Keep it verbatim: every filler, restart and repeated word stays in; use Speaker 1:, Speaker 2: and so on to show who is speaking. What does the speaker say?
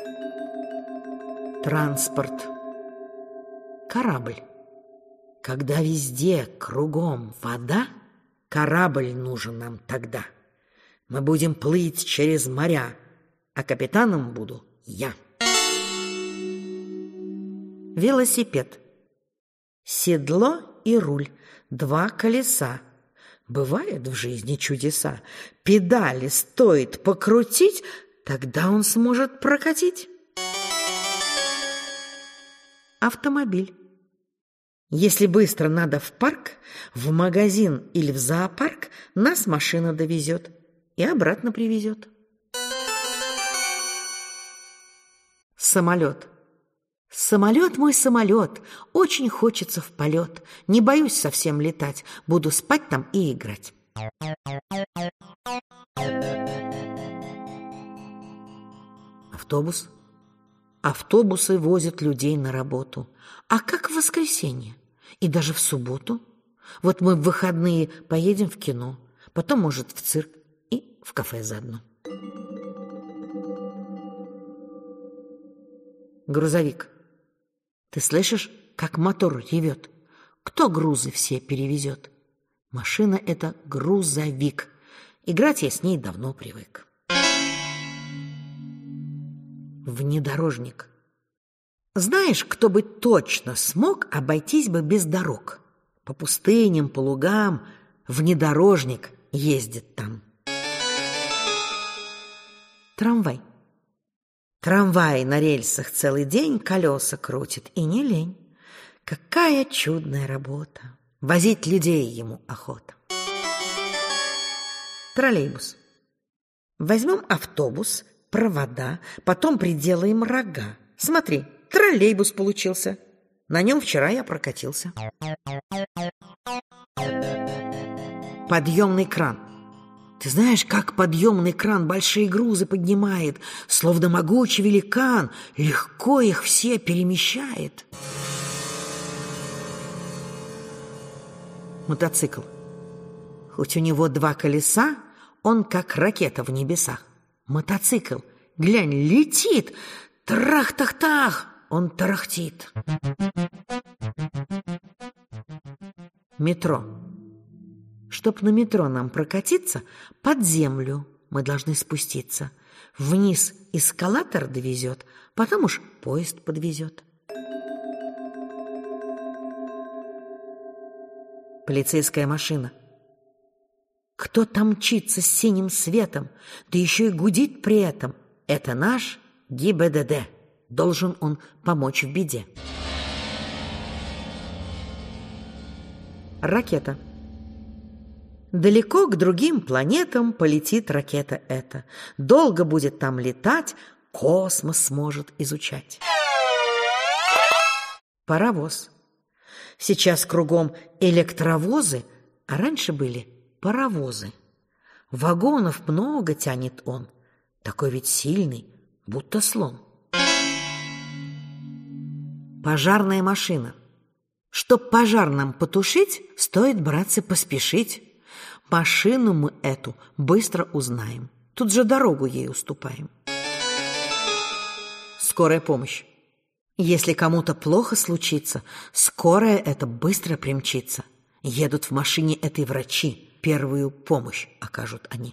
Speaker 1: Транспорт. Корабль. Когда везде кругом вода, корабль нужен нам тогда. Мы будем плыть через моря, а капитаном буду я. Велосипед. Седло и руль, два колеса. Бывают в жизни чудеса. Педали стоит покрутить, тогда он сможет прокатить. Автомобиль. Если быстро надо в парк, в магазин или в зоопарк, нас машина довезет и обратно привезет. Самолет. Самолет мой самолет, очень хочется в полет. Не боюсь совсем летать, буду спать там и играть. Автобус. Автобусы возят людей на работу. А как в воскресенье? И даже в субботу? Вот мы в выходные поедем в кино, потом, может, в цирк и в кафе заодно. Грузовик. Ты слышишь, как мотор ревет? Кто грузы все перевезет? Машина — это грузовик. Играть я с ней давно привык. Внедорожник. Знаешь, кто бы точно смог обойтись бы без дорог? По пустыням, по лугам внедорожник ездит там. Трамвай. Трамвай на рельсах целый день колеса крутит, и не лень. Какая чудная работа! Возить людей ему охота. Троллейбус. Возьмем автобус, провода, потом приделаем рога. Смотри, троллейбус получился. На нем вчера я прокатился. Подъемный кран. Ты знаешь, как подъемный кран большие грузы поднимает, словно могучий великан, легко их все перемещает. Мотоцикл. Хоть у него два колеса, он как ракета в небесах. Мотоцикл, глянь, летит, трах-тах-тах, он тарахтит. Метро. Чтоб на метро нам прокатиться, под землю мы должны спуститься. Вниз эскалатор довезет, потом уж поезд подвезет. Полицейская машина. Кто там мчится с синим светом, да еще и гудит при этом? Это наш ГИБДД. Должен он помочь в беде. Ракета. Далеко к другим планетам полетит ракета эта. Долго будет там летать, космос сможет изучать. Паровоз. Сейчас кругом электровозы, а раньше были паровозы. Вагонов много тянет он, такой ведь сильный, будто слон. Пожарная машина. Чтоб пожар нам потушить, стоит, братцы, поспешить. Машину мы эту быстро узнаем. Тут же дорогу ей уступаем. Скорая помощь. Если кому-то плохо случится, скорая эта быстро примчится. Едут в машине этой врачи, первую помощь окажут они.